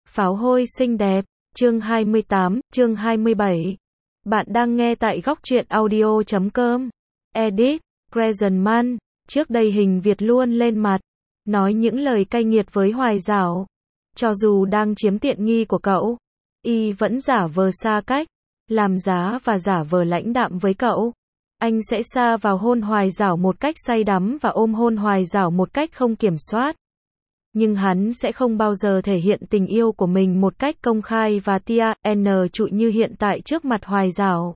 Pháo hôi xinh đẹp, chương 28, chương 27. Bạn đang nghe tại góc truyện audio.com. Edit, Gresenman, trước đây Hình Việt luôn lên mặt, nói những lời cay nghiệt với Hoài Giảo. Cho dù đang chiếm tiện nghi của cậu, y vẫn giả vờ xa cách, làm giá và giả vờ lãnh đạm với cậu. Anh sẽ sa vào hôn Hoài Giảo một cách say đắm và ôm hôn Hoài Giảo một cách không kiểm soát. Nhưng hắn sẽ không bao giờ thể hiện tình yêu của mình một cách công khai và tia trụi như hiện tại trước mặt Hoài Giảo.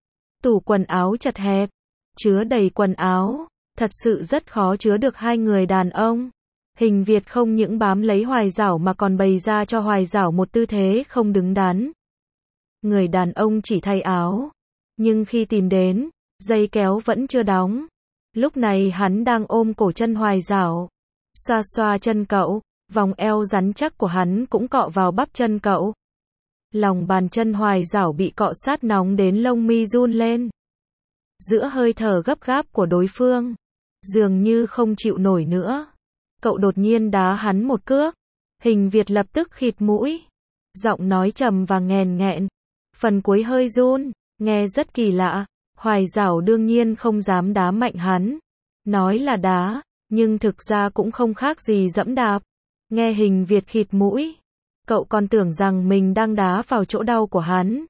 Tủ quần áo chật hẹp, chứa đầy quần áo, thật sự rất khó chứa được hai người đàn ông. Hình Việt không những bám lấy Hoài Giảo mà còn bày ra cho Hoài Giảo một tư thế không đứng đắn. Người đàn ông chỉ thay áo, nhưng khi tìm đến, dây kéo vẫn chưa đóng. Lúc này hắn đang ôm cổ chân Hoài Giảo, xoa xoa chân cậu, vòng eo rắn chắc của hắn cũng cọ vào bắp chân cậu. Lòng bàn chân Hoài Giảo bị cọ sát nóng đến lông mi run lên. Giữa hơi thở gấp gáp của đối phương, dường như không chịu nổi nữa, cậu đột nhiên đá hắn một cước. Hình Việt lập tức khịt mũi, giọng nói trầm và nghèn nghẹn, phần cuối hơi run, nghe rất kỳ lạ. Hoài Giảo đương nhiên không dám đá mạnh hắn, nói là đá, nhưng thực ra cũng không khác gì giẫm đạp. Nghe Hình Việt khịt mũi, cậu còn tưởng rằng mình đang đá vào chỗ đau của hắn.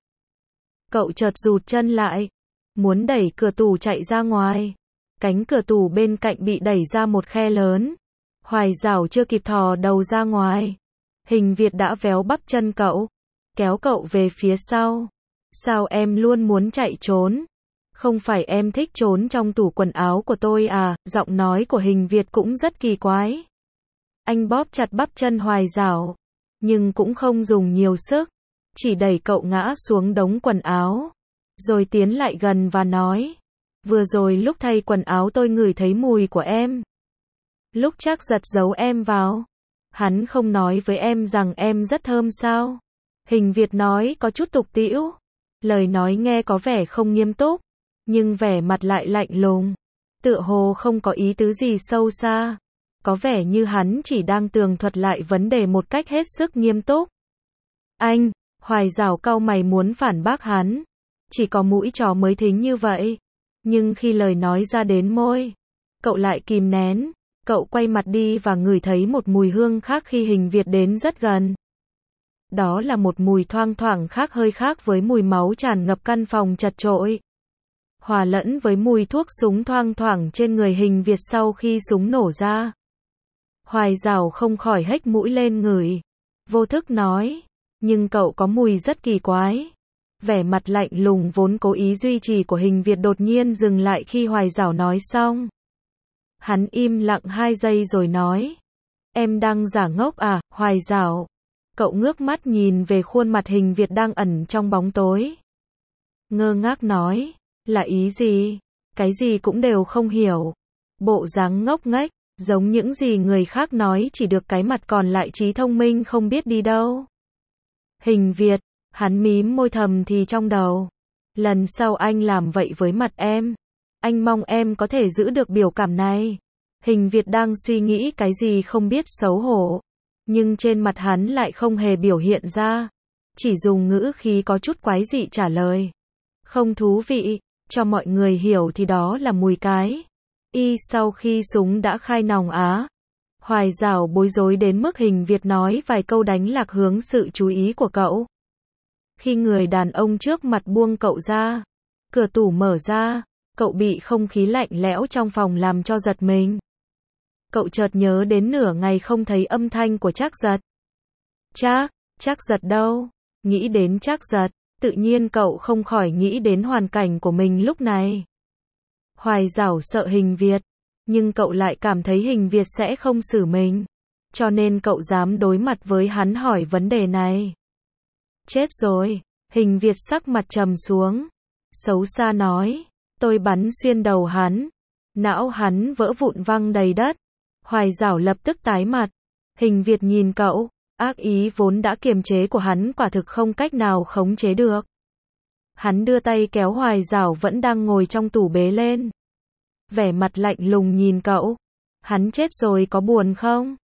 Cậu chợt rụt chân lại, muốn đẩy cửa tủ chạy ra ngoài. Cánh cửa tủ bên cạnh bị đẩy ra một khe lớn. Hoài Giảo chưa kịp thò đầu ra ngoài, Hình Việt đã véo bắp chân cậu, kéo cậu về phía sau. Sao em luôn muốn chạy trốn? Không phải em thích trốn trong tủ quần áo của tôi à? Giọng nói của Hình Việt cũng rất kỳ quái. Anh bóp chặt bắp chân Hoài Giảo, nhưng cũng không dùng nhiều sức, chỉ đẩy cậu ngã xuống đống quần áo, rồi tiến lại gần và nói, vừa rồi lúc thay quần áo tôi ngửi thấy mùi của em. Lúc Trác Giật giấu em vào, hắn không nói với em rằng em rất thơm sao? Hình Việt nói có chút tục tĩu, lời nói nghe có vẻ không nghiêm túc, nhưng vẻ mặt lại lạnh lùng, tựa hồ không có ý tứ gì sâu xa. Có vẻ như hắn chỉ đang tường thuật lại vấn đề một cách hết sức nghiêm túc. Anh, Hoài Giảo cau mày muốn phản bác hắn. Chỉ có mũi chó mới thính như vậy. Nhưng khi lời nói ra đến môi, cậu lại kìm nén. Cậu quay mặt đi và ngửi thấy một mùi hương khác khi Hình Việt đến rất gần. Đó là một mùi thoang thoảng hơi khác với mùi máu tràn ngập căn phòng chật chội. Hòa lẫn với mùi thuốc súng thoang thoảng trên người Hình Việt sau khi súng nổ ra. Hoài Giảo không khỏi hếch mũi lên ngửi, vô thức nói, nhưng cậu có mùi rất kỳ quái. Vẻ mặt lạnh lùng vốn cố ý duy trì của Hình Việt đột nhiên dừng lại khi Hoài Giảo nói xong. Hắn im lặng 2 giây rồi nói, em đang giả ngốc à, Hoài Giảo? Cậu ngước mắt nhìn về khuôn mặt Hình Việt đang ẩn trong bóng tối. Ngơ ngác nói, là ý gì? Cái gì cũng đều không hiểu. Bộ dáng ngốc nghếch, giống những gì người khác nói chỉ được cái mặt còn lại trí thông minh không biết đi đâu. Hình Việt, hắn mím môi thầm thì trong đầu. Lần sau anh làm vậy với mặt em, anh mong em có thể giữ được biểu cảm này. Hình Việt đang suy nghĩ cái gì không biết xấu hổ, nhưng trên mặt hắn lại không hề biểu hiện ra, chỉ dùng ngữ khí có chút quái dị trả lời. Không thú vị, cho mọi người hiểu thì đó là mùi cái. Sau khi súng đã khai nòng á. Hoài Giảo bối rối đến mức Hình Việt nói vài câu đánh lạc hướng sự chú ý của cậu. Khi người đàn ông trước mặt buông cậu ra, cửa tủ mở ra, cậu bị không khí lạnh lẽo trong phòng làm cho giật mình. Cậu chợt nhớ đến nửa ngày không thấy âm thanh của Trác Giật. Trác Giật đâu? Nghĩ đến Trác Giật, tự nhiên cậu không khỏi nghĩ đến hoàn cảnh của mình lúc này. Hoài Giảo sợ Hình Việt, nhưng cậu lại cảm thấy Hình Việt sẽ không xử mình, cho nên cậu dám đối mặt với hắn hỏi vấn đề này. Chết rồi, Hình Việt sắc mặt trầm xuống, xấu xa nói, tôi bắn xuyên đầu hắn, não hắn vỡ vụn văng đầy đất. Hoài Giảo lập tức tái mặt, Hình Việt nhìn cậu, ác ý vốn đã kiềm chế của hắn quả thực không cách nào khống chế được. Hắn đưa tay kéo Hoài Giảo vẫn đang ngồi trong tủ bế lên. Vẻ mặt lạnh lùng nhìn cậu. Hắn chết rồi có buồn không?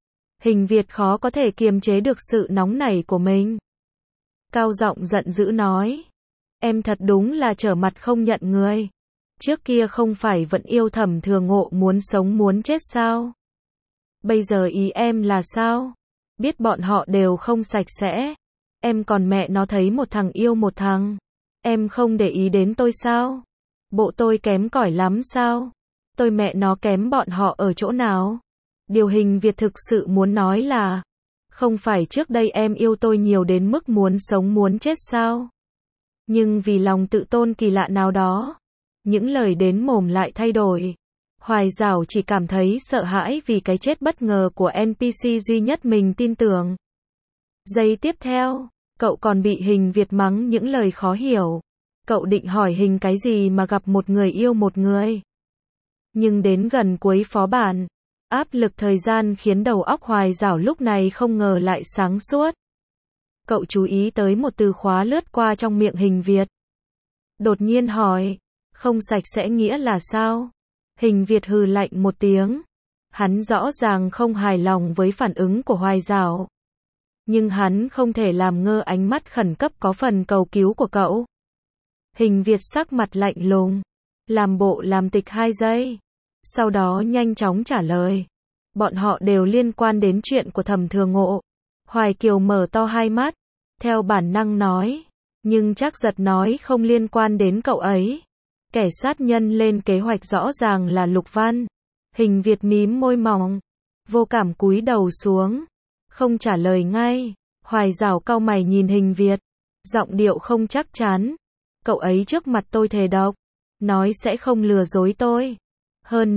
Hình Việt khó có thể kiềm chế được sự nóng nảy của mình. Cao giọng giận dữ nói. Em thật đúng là trở mặt không nhận người. Trước kia không phải vẫn yêu Thẩm Thừa Ngộ muốn sống muốn chết sao? Bây giờ ý em là sao? Biết bọn họ đều không sạch sẽ. Em còn mẹ nó thấy một thằng yêu một thằng. Em không để ý đến tôi sao? Bộ tôi kém cỏi lắm sao? Tôi mẹ nó kém bọn họ ở chỗ nào? Điều Hình Việt thực sự muốn nói là, không phải trước đây em yêu tôi nhiều đến mức muốn sống muốn chết sao? Nhưng vì lòng tự tôn kỳ lạ nào đó, những lời đến mồm lại thay đổi. Hoài Giảo chỉ cảm thấy sợ hãi vì cái chết bất ngờ của NPC duy nhất mình tin tưởng. Giây tiếp theo, cậu còn bị Hình Việt mắng những lời khó hiểu. Cậu định hỏi Hình cái gì mà gặp một người yêu một người. Nhưng đến gần cuối phó bản, áp lực thời gian khiến đầu óc Hoài Giảo lúc này không ngờ lại sáng suốt. Cậu chú ý tới một từ khóa lướt qua trong miệng Hình Việt. Đột nhiên hỏi, không sạch sẽ nghĩa là sao? Hình Việt hừ lạnh một tiếng. Hắn rõ ràng không hài lòng với phản ứng của Hoài Giảo. Nhưng hắn không thể làm ngơ ánh mắt khẩn cấp có phần cầu cứu của cậu. Hình Việt sắc mặt lạnh lùng, làm bộ làm tịch 2 giây. Sau đó nhanh chóng trả lời. Bọn họ đều liên quan đến chuyện của Thẩm Thừa Ngộ. Hoài Kiều mở to hai mắt, theo bản năng nói. Nhưng Trác Giật nói không liên quan đến cậu ấy. Kẻ sát nhân lên kế hoạch rõ ràng là Lục Văn. Hình Việt mím môi mỏng, vô cảm cúi đầu xuống, không trả lời ngay. Hoài Giảo cau mày nhìn Hình Việt, giọng điệu không chắc chắn. Cậu ấy trước mặt tôi thề độc, nói sẽ không lừa dối tôi. Hơn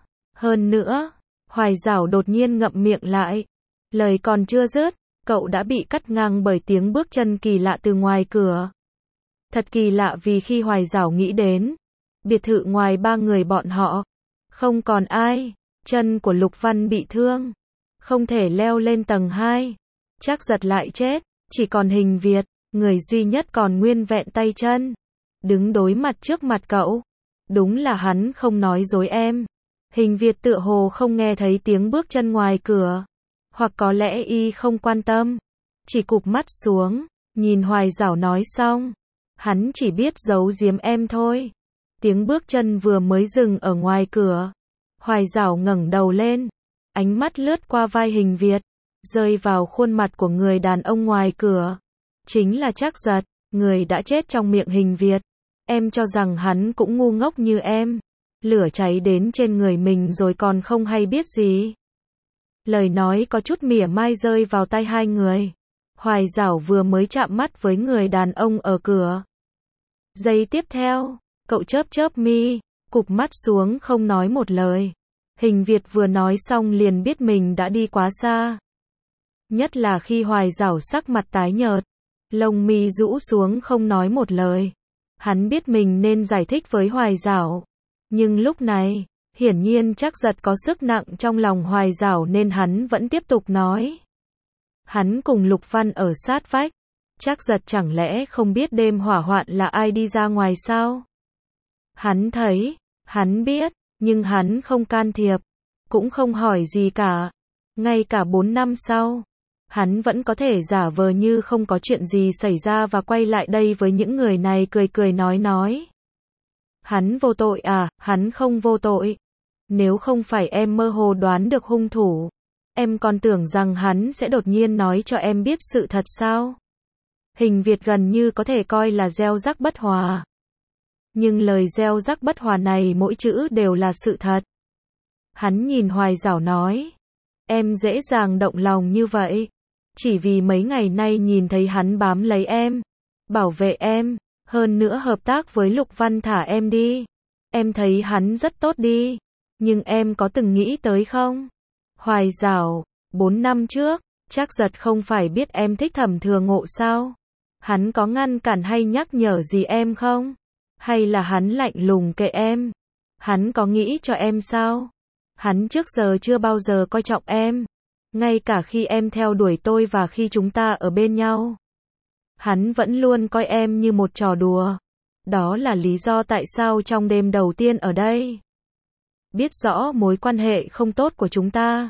nữa, Hoài Giảo đột nhiên ngậm miệng lại. Lời còn chưa dứt, cậu đã bị cắt ngang bởi tiếng bước chân kỳ lạ từ ngoài cửa. Thật kỳ lạ vì khi Hoài Giảo nghĩ đến biệt thự ngoài 3 người bọn họ, không còn ai. Chân của Lục Văn bị thương, không thể leo lên tầng 2. Trác Giật lại chết, chỉ còn Hình Việt, người duy nhất còn nguyên vẹn tay chân, đứng đối mặt trước mặt cậu. Đúng là hắn không nói dối em. Hình Việt tựa hồ không nghe thấy tiếng bước chân ngoài cửa, hoặc có lẽ y không quan tâm, chỉ cụp mắt xuống, nhìn Hoài Giảo nói xong. Hắn chỉ biết giấu giếm em thôi. Tiếng bước chân vừa mới dừng ở ngoài cửa. Hoài Giảo ngẩng đầu lên, ánh mắt lướt qua vai Hình Việt, rơi vào khuôn mặt của người đàn ông ngoài cửa. Chính là Trác Giật, người đã chết trong miệng Hình Việt. Em cho rằng hắn cũng ngu ngốc như em. Lửa cháy đến trên người mình rồi còn không hay biết gì. Lời nói có chút mỉa mai rơi vào tai hai người. Hoài Giảo vừa mới chạm mắt với người đàn ông ở cửa. Giây tiếp theo, cậu chớp chớp mi, cụp mắt xuống không nói một lời. Hình Việt vừa nói xong liền biết mình đã đi quá xa. Nhất là khi Hoài Giảo sắc mặt tái nhợt, lông mi rũ xuống không nói một lời. Hắn biết mình nên giải thích với Hoài Giảo. Nhưng lúc này, hiển nhiên Trác Giật có sức nặng trong lòng Hoài Giảo nên hắn vẫn tiếp tục nói. Hắn cùng Lục Văn ở sát vách. Trác Giật chẳng lẽ không biết đêm hỏa hoạn là ai đi ra ngoài sao? Hắn thấy, hắn biết, nhưng hắn không can thiệp, cũng không hỏi gì cả. Ngay cả 4 năm sau, hắn vẫn có thể giả vờ như không có chuyện gì xảy ra và quay lại đây với những người này cười cười nói. Hắn vô tội à? Hắn không vô tội. Nếu không phải em mơ hồ đoán được hung thủ, em còn tưởng rằng hắn sẽ đột nhiên nói cho em biết sự thật sao? Hình Việt gần như có thể coi là gieo rắc bất hòa. Nhưng lời gieo rắc bất hòa này mỗi chữ đều là sự thật. Hắn nhìn Hoài Giảo nói. Em dễ dàng động lòng như vậy, chỉ vì mấy ngày nay nhìn thấy hắn bám lấy em, bảo vệ em, hơn nữa hợp tác với Lục Văn thả em đi. Em thấy hắn rất tốt đi, nhưng em có từng nghĩ tới không? Hoài Giảo, 4 năm trước, Trác Giật không phải biết em thích Thẩm Thừa Ngộ sao? Hắn có ngăn cản hay nhắc nhở gì em không? Hay là hắn lạnh lùng kệ em? Hắn có nghĩ cho em sao? Hắn trước giờ chưa bao giờ coi trọng em, ngay cả khi em theo đuổi tôi và khi chúng ta ở bên nhau. Hắn vẫn luôn coi em như một trò đùa. Đó là lý do tại sao trong đêm đầu tiên ở đây, biết rõ mối quan hệ không tốt của chúng ta,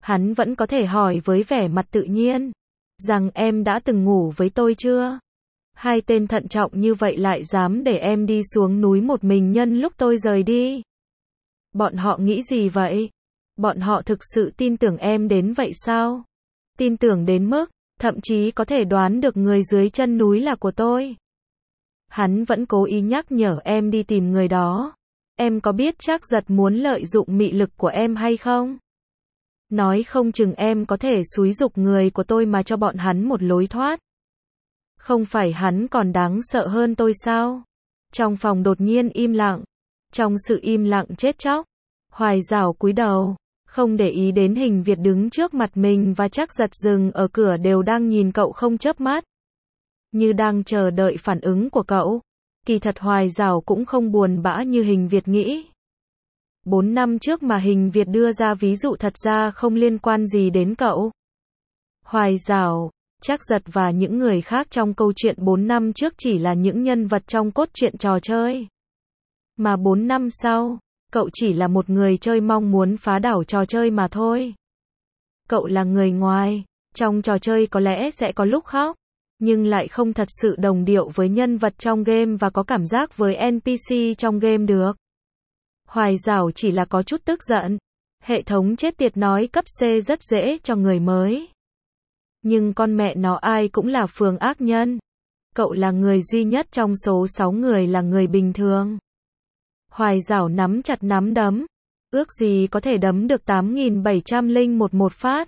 Hắn vẫn có thể hỏi với vẻ mặt tự nhiên, rằng em đã từng ngủ với tôi chưa? Hai tên thận trọng như vậy lại dám để em đi xuống núi một mình nhân lúc tôi rời đi. Bọn họ nghĩ gì vậy? Bọn họ thực sự tin tưởng em đến vậy sao? Tin tưởng đến mức, thậm chí có thể đoán được người dưới chân núi là của tôi. Hắn vẫn cố ý nhắc nhở em đi tìm người đó. Em có biết Trác Giật muốn lợi dụng mị lực của em hay không? Nói không chừng em có thể xúi giục người của tôi mà cho bọn hắn một lối thoát. Không phải hắn còn đáng sợ hơn tôi sao? Trong phòng đột nhiên im lặng. Trong sự im lặng chết chóc, Hoài Giảo cúi đầu, không để ý đến Hình Việt đứng trước mặt mình và Trác Giật dừng ở cửa đều đang nhìn cậu không chớp mắt, như đang chờ đợi phản ứng của cậu. Kỳ thật Hoài Giảo cũng không buồn bã như Hình Việt nghĩ. 4 năm trước mà Hình Việt đưa ra ví dụ thật ra không liên quan gì đến cậu. Hoài Giảo, Trác Giật và những người khác trong câu chuyện 4 năm trước chỉ là những nhân vật trong cốt truyện trò chơi. Mà 4 năm sau, cậu chỉ là một người chơi mong muốn phá đảo trò chơi mà thôi. Cậu là người ngoài, trong trò chơi có lẽ sẽ có lúc khóc, nhưng lại không thật sự đồng điệu với nhân vật trong game và có cảm giác với NPC trong game được. Hoài Giảo chỉ là có chút tức giận. Hệ thống chết tiệt nói cấp C rất dễ cho người mới. Nhưng con mẹ nó ai cũng là phường ác nhân. Cậu là người duy nhất trong số 6 người là người bình thường. Hoài Giảo nắm chặt nắm đấm. Ước gì có thể đấm được 8701 một phát.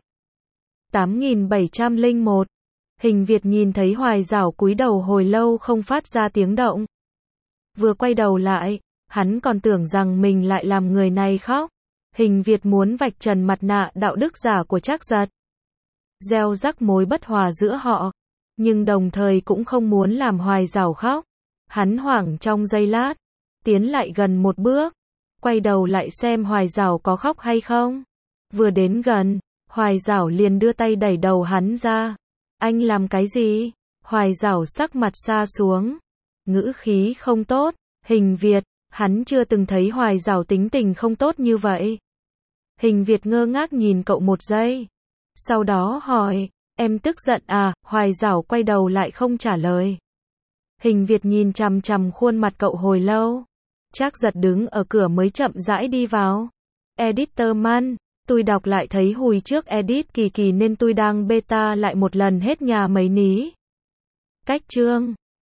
8701. Hình Việt nhìn thấy Hoài Giảo cúi đầu hồi lâu không phát ra tiếng động. Vừa quay đầu lại, hắn còn tưởng rằng mình lại làm người này khóc. Hình Việt muốn vạch trần mặt nạ đạo đức giả của Trác Giật, gieo rắc mối bất hòa giữa họ, nhưng đồng thời cũng không muốn làm Hoài Giảo khóc. Hắn hoảng trong giây lát, tiến lại gần một bước, quay đầu lại xem Hoài Giảo có khóc hay không. Vừa đến gần, Hoài Giảo liền đưa tay đẩy đầu hắn ra. Anh làm cái gì? Hoài Giảo sắc mặt sa xuống, ngữ khí không tốt. Hình Việt, hắn chưa từng thấy Hoài Giảo tính tình không tốt như vậy. Hình Việt ngơ ngác nhìn cậu một giây, sau đó hỏi, em tức giận à? Hoài Giảo quay đầu lại không trả lời. Hình Việt nhìn chằm chằm khuôn mặt cậu hồi lâu. Trác Giật đứng ở cửa mới chậm rãi đi vào. Editor man, tôi đọc lại thấy hồi trước edit kỳ kỳ nên tôi đang beta lại một lần hết nhà mấy ní. Cách chương